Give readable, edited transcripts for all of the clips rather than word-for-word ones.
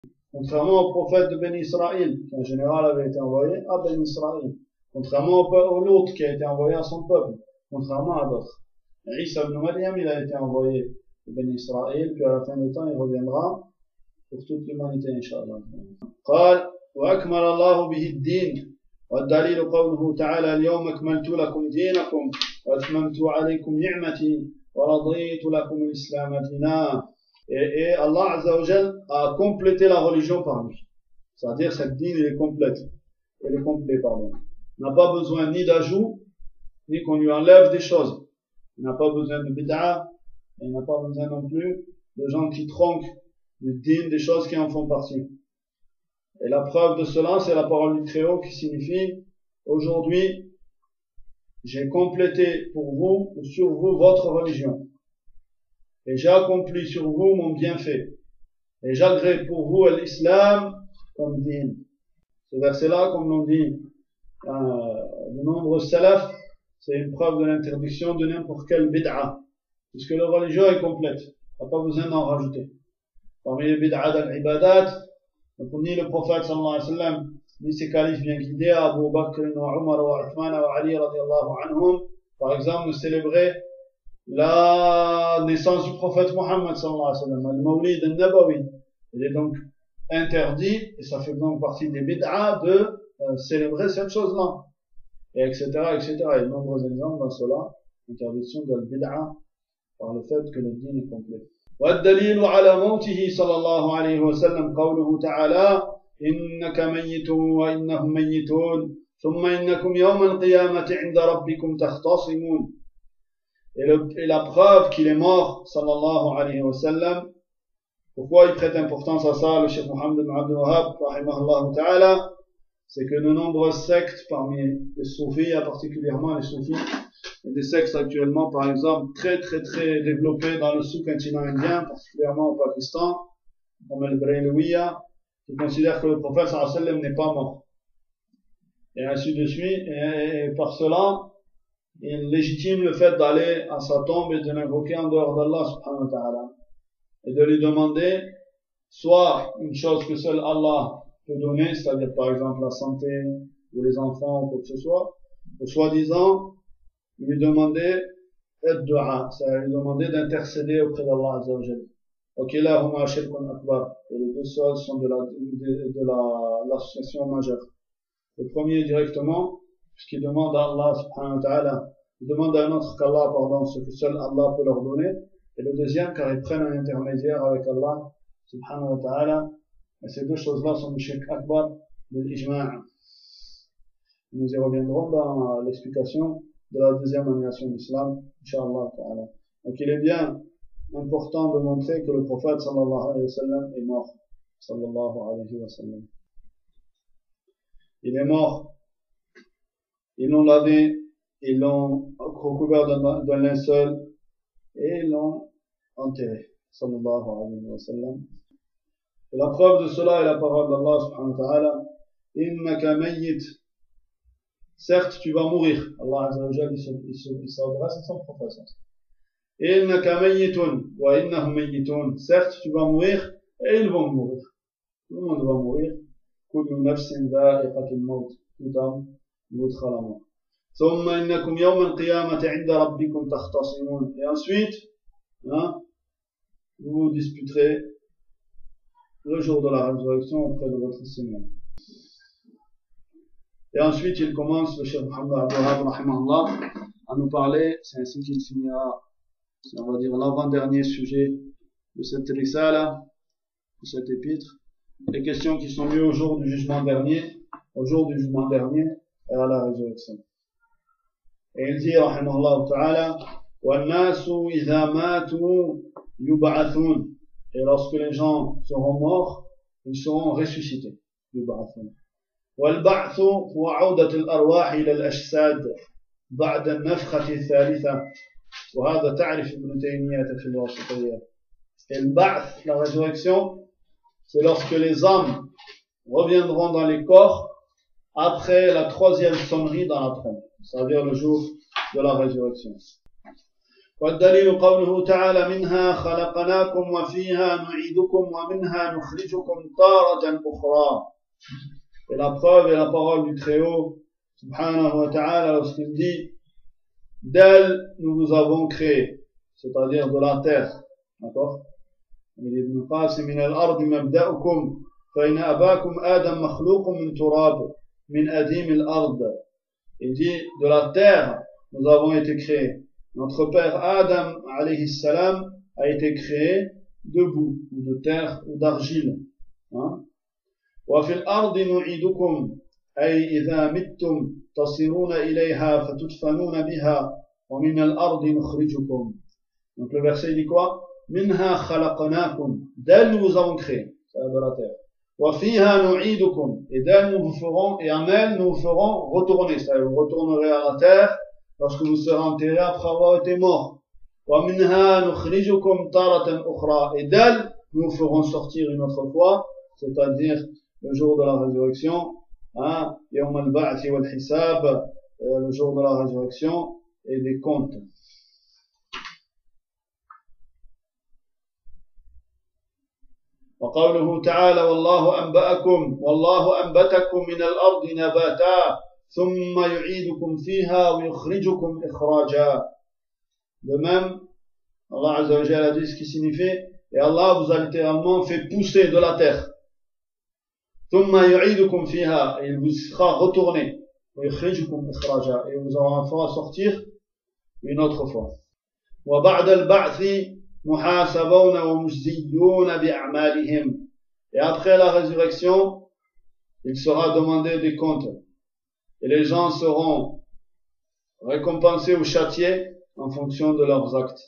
Contrairement au prophète de Ben Israël, qui en général avait été envoyé à Ben Israël. Contrairement au Lot, qui a été envoyé à son peuple. Contrairement à d'autres. Isa ibn Maryam, il a été envoyé à Ben Israël, puis à la fin du temps, il reviendra pour toute l'humanité, Inch'Allah. قال وأكمل الله به الدين والدليل قوله تعالى اليوم أكملت لكم دينكم وأتممت عليكم نعمتي ورضيت لكم الإسلام دينا. Et Allah Azza wa Jal a complété la religion par lui. C'est-à-dire cette dîne, elle est complète. Elle est complète, pardon. Il n'a pas besoin ni d'ajout, ni qu'on lui enlève des choses. Il n'a pas besoin de bid'a, et il n'a pas besoin non plus de gens qui tronquent le dîne des choses qui en font partie. Et la preuve de cela, c'est la parole du Très-Haut qui signifie aujourd'hui, j'ai complété pour vous, ou sur vous, votre religion. Et j'ai accompli sur vous mon bienfait. Et j'agrée pour vous l'islam comme dîne. Ce verset-là, comme l'ont dit de nombreux salafs, c'est une preuve de l'interdiction de n'importe quelle bid'a. Puisque la religion est complète. Il n'y a pas besoin d'en rajouter. Parmi les bid'a d'al-ibadat, ni le prophète sallallahu alayhi wa sallam, ni ses califes bien guidés, Abu Bakr, Omar, Uthman, Ali radiallahu anhum, par exemple, nous célébrer la naissance du prophète Mohammed sallallahu alayhi wa sallam, le Mawlid al-Nabawi. Il est donc interdit, et ça fait donc partie des bid'a de célébrer cette chose-là. Et etc., etc. Il y a de nombreux exemples dans cela, interdiction de la bid'a par le fait que le dîn est complet. والدليل على موته صلى الله عليه وسلم قوله تعالى إنك ميت وإنهم ميتون ثم إنكم يوم القيامة عند ربكم تختصمون. Et la preuve qu'il est mort, sallallahu alayhi wa sallam, pourquoi il prête importance à ça, le Cheikh Mohammed ibn Abdul Wahhab, rahimahullah ta'ala, c'est que de nombreuses sectes, parmi les soufis, particulièrement les soufis, il y a des sectes actuellement, par exemple, très développées dans le sous-continent indien, particulièrement au Pakistan, comme le Braylowiya, qui considèrent que le prophète sallallahu alayhi wa sallam n'est pas mort. Et ainsi de suite, et par cela, il légitime le fait d'aller à sa tombe et de l'invoquer en dehors d'Allah subhanahu wa ta'ala. Et de lui demander soit une chose que seul Allah peut donner, c'est-à-dire par exemple la santé ou les enfants ou quoi que ce soit, ou soi-disant lui demander ad-du'a, c'est-à-dire lui demander d'intercéder auprès d'Allah Azza wa Jalla. Wakilahuma shirkun akbar. Et les deux choses sont de l'association majeure. Le premier directement, puisqu'il demande à Allah subhanahu wa ta'ala, il demande à un autre qu'Allah pardonne ce que seul Allah peut leur donner. Et le deuxième, car ils prennent un intermédiaire avec Allah subhanahu wa ta'ala. Et ces deux choses-là sont du shirk akbar, de l'ijma'. Nous y reviendrons dans l'explication de la deuxième annulation de l'islam, Inch'Allah ta'ala. Donc il est bien important de montrer que le prophète sallallahu alayhi wa sallam est mort. Sallallahu alayhi wa sallam. Il est mort. Ils l'ont lavé, ils l'ont recouvert d'un linceul et ils l'ont enterré. Sallallahu alayhi wa sallam. Et la preuve de cela est la parole d'Allah subhanahu wa ta'ala. Innaka mayyit. Certes, tu vas mourir. Allah Azza wa Jalla, il s'adresse à son prophète. Innaka mayyitun wa innahum mayyitun. Certes, tu vas mourir et ils vont mourir. Tout le monde va mourir. Kullu nafsin dha'iqatul maut. Tout homme goûtera la mort. Thumma innakum yawm al-qiyamati 'inda rabbikum takhtasimun. Et ensuite, vous vous disputerez le jour de la résurrection auprès de votre Seigneur. Et ensuite, il commence, le Cheikh Mohammed Abdul Wahhab, rahimahullah, à nous parler, c'est ainsi qu'il finira, on va dire, l'avant-dernier sujet de cette risala, de cet épître, les questions qui sont liées au jour du jugement dernier, et à la résurrection. Et il dit, rahimahullah ta'ala, وَالنَّاسُ إِذَا مَاتُوا يُبْعَثُونَ. Et lorsque les gens seront morts, ils seront ressuscités. يُبْعَثُونَ. والبعث هو عودة الأرواح إلى الأجساد بعد النفخة الثالثة وهذا تعرف ابن تيمية في الواسطية. Et le ba'th, la résurrection, c'est lorsque les âmes reviendront dans les corps après la troisième sonnerie dans la trompe, c'est-à-dire le jour de la résurrection. والدليل قوله تعالى منها خلقناكم وفيها نعيدكم ومنها نخرجكم تارة أخرى. Et la preuve est la parole du Très-Haut, subhanahu wa ta'ala, lorsqu'il dit d'elle nous vous avons créé, c'est-à-dire de la terre. D'accord? ابن قاسم من الأرض مبدأكم فإن أباكم آدم مخلوق من تراب من أديم الأرض. Il dit de la terre nous avons été créés. Notre père Adam alayhi salam a été créé de boue ou de terre ou d'argile. وفي الأرض نعيدكم أي إذا متم تصيرون إليها فتدفنون بها ومن الأرض نخرجكم. Donc le verset dit quoi? Minha khalaqnakum, d'elle nous vous avons créé, c'est de la terre. Wa fiha nu'idukum, et d'elle nous vous ferons, et en elle nous vous ferons retourner, c'est-à-dire vous retournerez à la terre lorsque vous serez enterrés après avoir été morts. Wa minha nukhrijukum taratan ukhra, et d'elle nous vous ferons sortir une autre fois, c'est-à-dire le jour de la résurrection, yawm al-ba'th wal hisab, le jour de la résurrection et des comptes. وقوله تعالى والله أنبتكم من الأرض نباتا ثم يعيدكم فيها ويخرجكم إخراجا. De même, Allah Azza wa Jalla a dit ce qui signifie, et Allah vous a littéralement fait pousser de la terre. ثم يعيدكم فيها, et il vous fera retourner. ويخرجكم إخراجا, et vous en fera sortir une autre fois. وبعد البعث محاسبون ومجزيون بأعمالهم. Et après la résurrection, il sera demandé des comptes. Et les gens seront récompensés ou châtiés en fonction de leurs actes.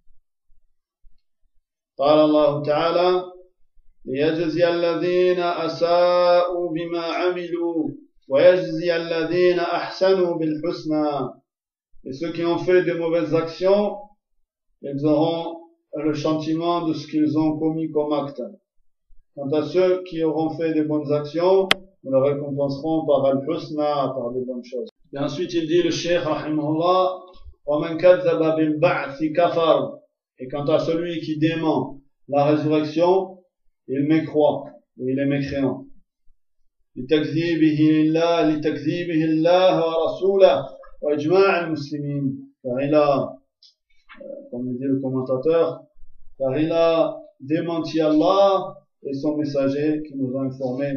قال الله تعالى ليجزي الذين أساءوا بما عملوا ويجزي الذين أحسنوا بالحسنى. Et ceux qui ont fait des mauvaises actions, ils auront le châtiment de ce qu'ils ont commis comme acte. Quant à ceux qui auront fait des bonnes actions, nous les récompenserons par al-husna, par des bonnes choses. Et ensuite il dit le cheikh rahimahullah, وَمَنْ كَذَّبَ بِالْبَعْثِ كَفَرَ. Et quant à celui qui dément la résurrection, il mécroit, ou il est mécréant. لِتَكْذِيبِهِ اللَّهِ وَرَسُولَهِ وَإِجْمَاعِ الْمُسْلِمِينَ. Car il a, comme dit le commentateur, car il a démenti Allah et son messager qui nous a informés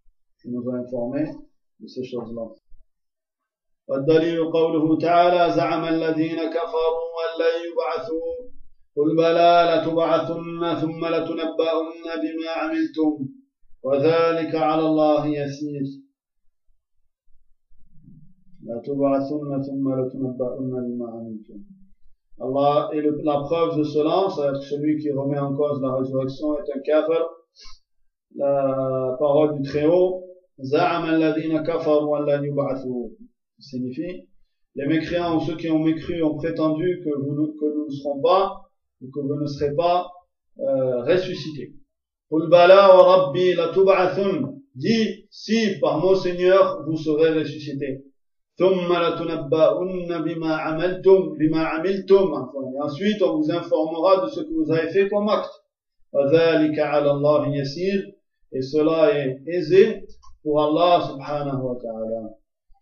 de ces choses-là. والدليل قوله تعالى زعم الذين كفروا أن لن يبعثوا قل بلى لتبعثن ثم لتنبؤن بما عملتم وذلك على الله يسير. لتبعثن ثم لتنبؤن بما عملتم. Allah, et la preuve de cela, c'est-à-dire que celui qui remet en cause la résurrection est un kafir. La parole du Très-Haut, Za'ama alladhina kafaru an lan yub'athu, signifie, les mécréants ou ceux qui ont mécru ont prétendu que nous ne serons pas, ou que vous ne serez pas ressuscités. Qul bala wa rabbi la tub'athun, dit, si par mon Seigneur vous serez ressuscités. ثم لتنبؤن بما عملتم. Et ensuite on vous informera de ce que vous avez fait comme acte. وذلك على الله يسير. Et cela est aisé pour Allah subhanahu wa ta'ala.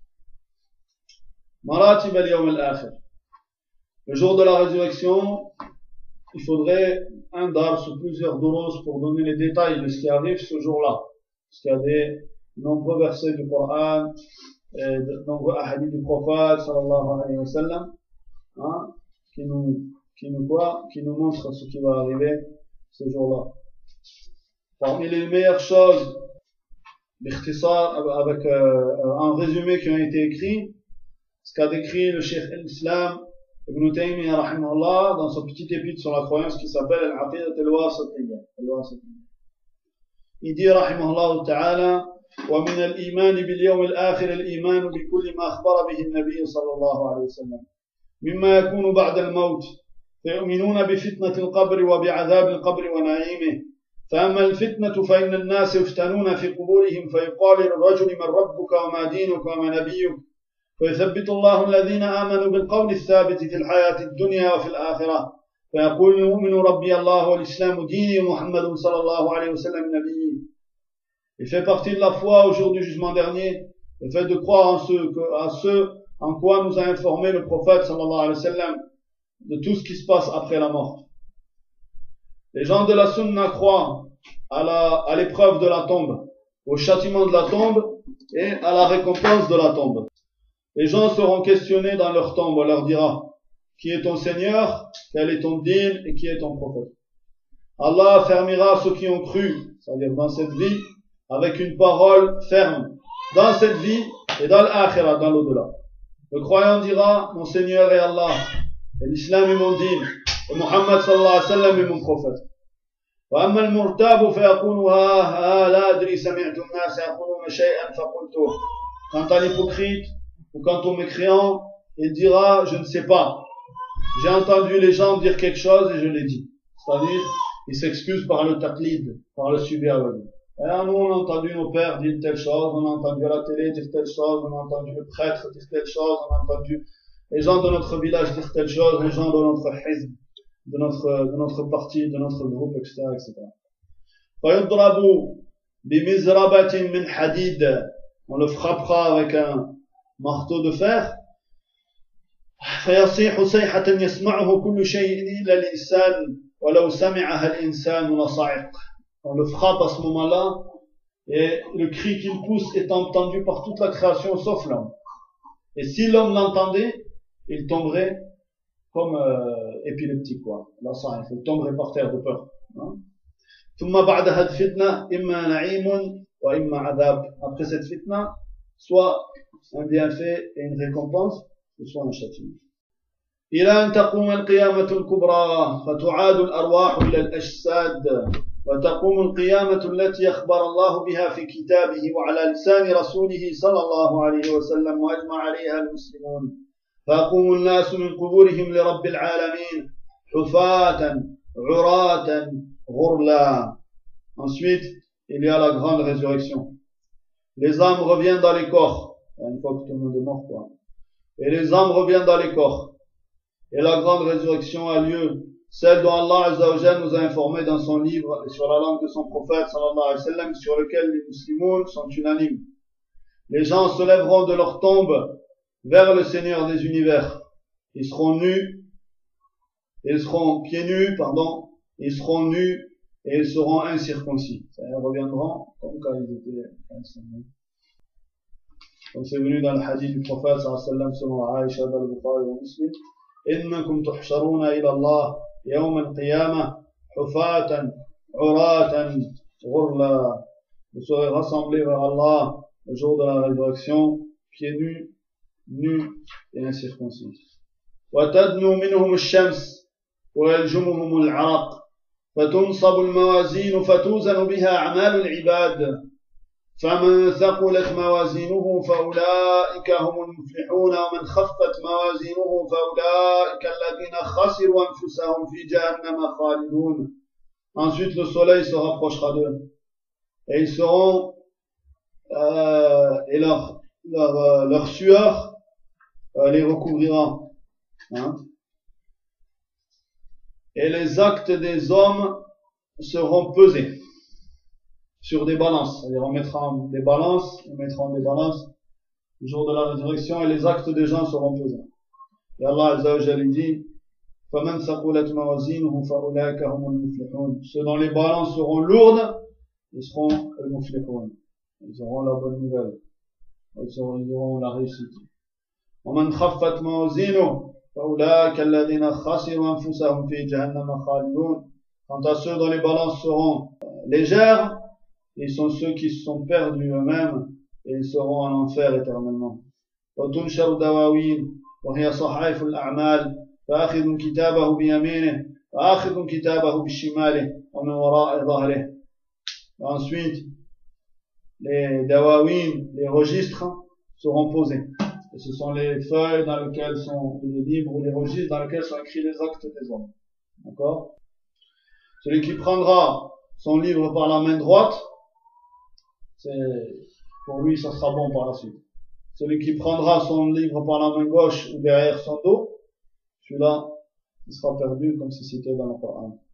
Maratib al-yawm al-akhir. Le jour de la résurrection, il faudrait un dar sur plusieurs douros pour donner les détails de ce qui arrive ce jour-là. Parce qu'il y a des nombreux versets du Coran, et de nombreux hadiths du prophète sallallahu alayhi wa sallam, qui nous montrent ce qui va arriver ce jour-là. Parmi les meilleures choses, avec un résumé qui ont été écrits, ce qu'a décrit le cheikh al-Islam Ibn Taymiyyah rahimahullah dans son petit épître sur la croyance qui s'appelle Al-Aqidat al-Wasatiyya. Il dit rahimahullah ta'ala ومن الإيمان باليوم الآخر الإيمان بكل ما أخبر به النبي صلى الله عليه وسلم مما يكون بعد الموت فيؤمنون بفتنة القبر وبعذاب القبر ونعيمه فأما الفتنة فإن الناس يفتنون في قبورهم فيقال للرجل من ربك وما دينك وما نبيك فيثبت الله الذين آمنوا بالقول الثابت في الحياة الدنيا وفي الآخرة فيقول المؤمن ربي الله والإسلام ديني ومحمد صلى الله عليه وسلم نبي. Il fait partie de la foi au jour du jugement dernier, le fait de croire en ce en quoi nous a informé le prophète sallallahu alayhi wa sallam de tout ce qui se passe après la mort. Les gens de la sunna croient à l'épreuve de la tombe, au châtiment de la tombe et à la récompense de la tombe. Les gens seront questionnés dans leur tombe, on leur dira, qui est ton Seigneur, quel est ton dîn et qui est ton prophète. Allah affermira ceux qui ont cru, c'est-à-dire dans cette vie, avec une parole ferme, dans cette vie et dans l'akhirah, dans l'au-delà. Le croyant dira, mon Seigneur est Allah, et l'islam est mon dîn, et Muhammad sallallahu alayhi wa sallam est mon prophète. وأما المرتاب فيقول لا أدري سمعت الناس يقولون شيئا فقلته. Quant à l'hypocrite ou quant au mécréant, il dira je ne sais pas. J'ai entendu les gens dire quelque chose et je l'ai dit. C'est-à-dire, il s'excuse par le taqlid, par le suivi aveugle. Alors nous on a entendu nos pères dire telle chose, on a entendu à la télé dire telle chose, on a entendu le prêtre dire telle chose, on a entendu les gens de notre village dire telle chose, les gens de notre hizb, de notre parti, de notre groupe, etc., etc. فيضرب بمزربة من حديد, on le frappera avec un marteau de fer. فيصيح صيحة يسمعه كل شيء إلا الإنسان ولو سمعها الإنسان لصعق. On le frappe à ce moment-là et le cri qu'il pousse est entendu par toute la création sauf l'homme. Et si l'homme l'entendait, il tomberait comme épileptique, quoi. Il tomberait par terre de peur. ثم بعد هذه الفتنة إما نعيم وإما عذاب. Après cette fitna, soit un bienfait et une récompense, soit un châtiment. إلى أن تقوم القيامة الكبرى فتعاد الأرواح إلى الأجساد وتقوم القيامة التي أخبر الله بها في كتابه وعلى لسان رسوله صلى الله عليه وسلم وأجمع عليها المسلمون فيقوم الناس من قبورهم لرب العالمين حفاة عراة غرلا. Ensuite, il y a la grande résurrection. Les âmes reviennent dans les corps, une fois que tout le monde est mort, quoi. Et les âmes reviennent dans les corps. Et la grande résurrection a lieu, celle dont Allah Azza wa Jalla nous a informé dans son livre et sur la langue de son prophète sallallahu alayhi wa sallam, sur lequel les musulmans sont unanimes. Les gens se lèveront de leur tombe vers le Seigneur des univers. Ils seront nus, ils seront pieds nus, pardon, ils seront nus et ils seront incirconcis. Ils reviendront comme quand ils étaient incirconcis. Comme c'est venu dans le hadith du prophète sallallahu alayhi wa sallam selon Aïcha al-Bukhari et Muslim. إنكم تحشرون إلى الله يوم القيامة حفاة عراة غرلا. Vous serez rassemblés vers Allah le jour de la résurrection, pieds nus, nus et incirconcis. وتدنو منهم الشمس ويلجمهم العرق فتنصب الموازين فتوزن بها أعمال العباد فمن ثقلت موازينه فأولئك هم المفلحون ومن خفت موازينه فأولئك الذين خسروا أنفسهم في جهنم خالدون. Ensuite le soleil se rapprochera d'eux et ils seront et leur sueur les recouvrira, hein? Et les actes des hommes seront pesés sur des balances, c'est-à-dire on mettra des balances le jour de la résurrection et les actes des gens seront pesés. Et Allah Azza wa Jalla dit فَمَنْ ثَقُلَتْ مَوَازِينُهُ فَأُولَٰئِكَ هُمُ الْمُفْلِحُونَ. Ceux dont les balances seront lourdes, ils seront les muflihun, ils auront la bonne nouvelle, ils auront la réussite. وَمَنْ خَفَّتْ مَوَازِينُهُ فَأُولَٰئِكَ الَّذِينَ خَسِرُوا أَنفُسَهُمْ فِي جَهَنَّمَ خَالِدُونَ. Quant à ceux dont les balances seront légères, ils sont ceux qui se sont perdus eux-mêmes et ils seront en enfer éternellement. وتنشر دواوين وهي صحائف الأعمال فآخذ كتابه بيمينه وآخذ كتابه بشماله ومن وراء ظهره. Ensuite, les dawawin, les registres seront posés. Et ce sont les feuilles dans lesquelles sont les livres ou les registres dans lesquels sont écrits les actes des hommes. D'accord? Celui qui prendra son livre par la main droite, pour lui, ça sera bon par la suite. celui qui prendra son livre par la main gauche ou derrière son dos, celui-là, il sera perdu comme c'est cité dans le Coran.